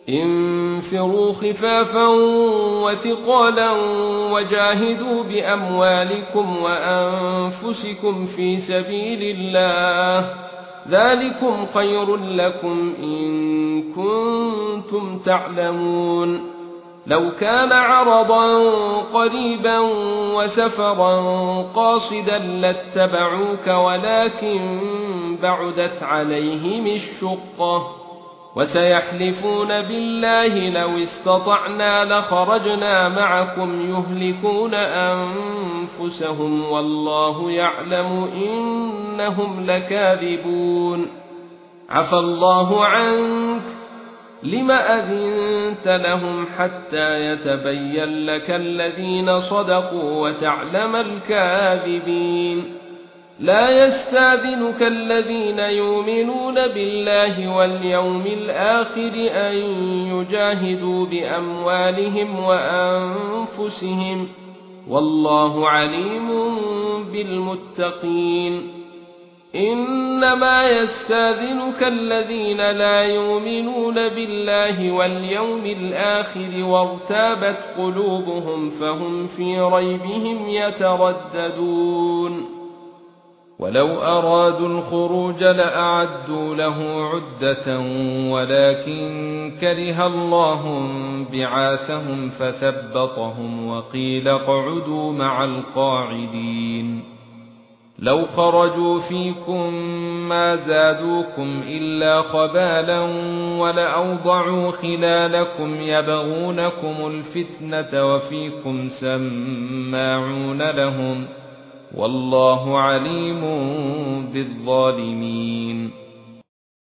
انفروا خفافا وثقالا وجاهدوا بأموالكم وأنفسكم في سبيل الله، ذلكم خير لكم إن كنتم تعلمون. لو كان عرضا قريبا وسفرا قاصدا لاتبعوك ولكن بعدت عليهم الشقة، وسيحلفون بالله لو استطعنا لخرجنا معكم يهلكون أنفسهم والله يعلم إنهم لكاذبون. عفى الله عنك لم أذنت لهم حتى يتبين لك الذين صدقوا وتعلم الكاذبين. لا يستأذنك الذين يؤمنون بالله واليوم الآخر أن يجاهدوا بأموالهم وأنفسهم والله عليم بالمتقين. إنما يستأذنك الذين لا يؤمنون بالله واليوم الآخر وارتابت قلوبهم فهم في ريبهم يترددون. ولو أرادوا الخروج لأعدوا له عدة ولكن كره الله بعاثهم فثبطهم وقيل اقعدوا مع القاعدين. لو خرجوا فيكم ما زادوكم إلا خبالا ولأوضعوا خلالكم يبغونكم الفتنة وفيكم سماعون لهم والله عليم بالظالمين.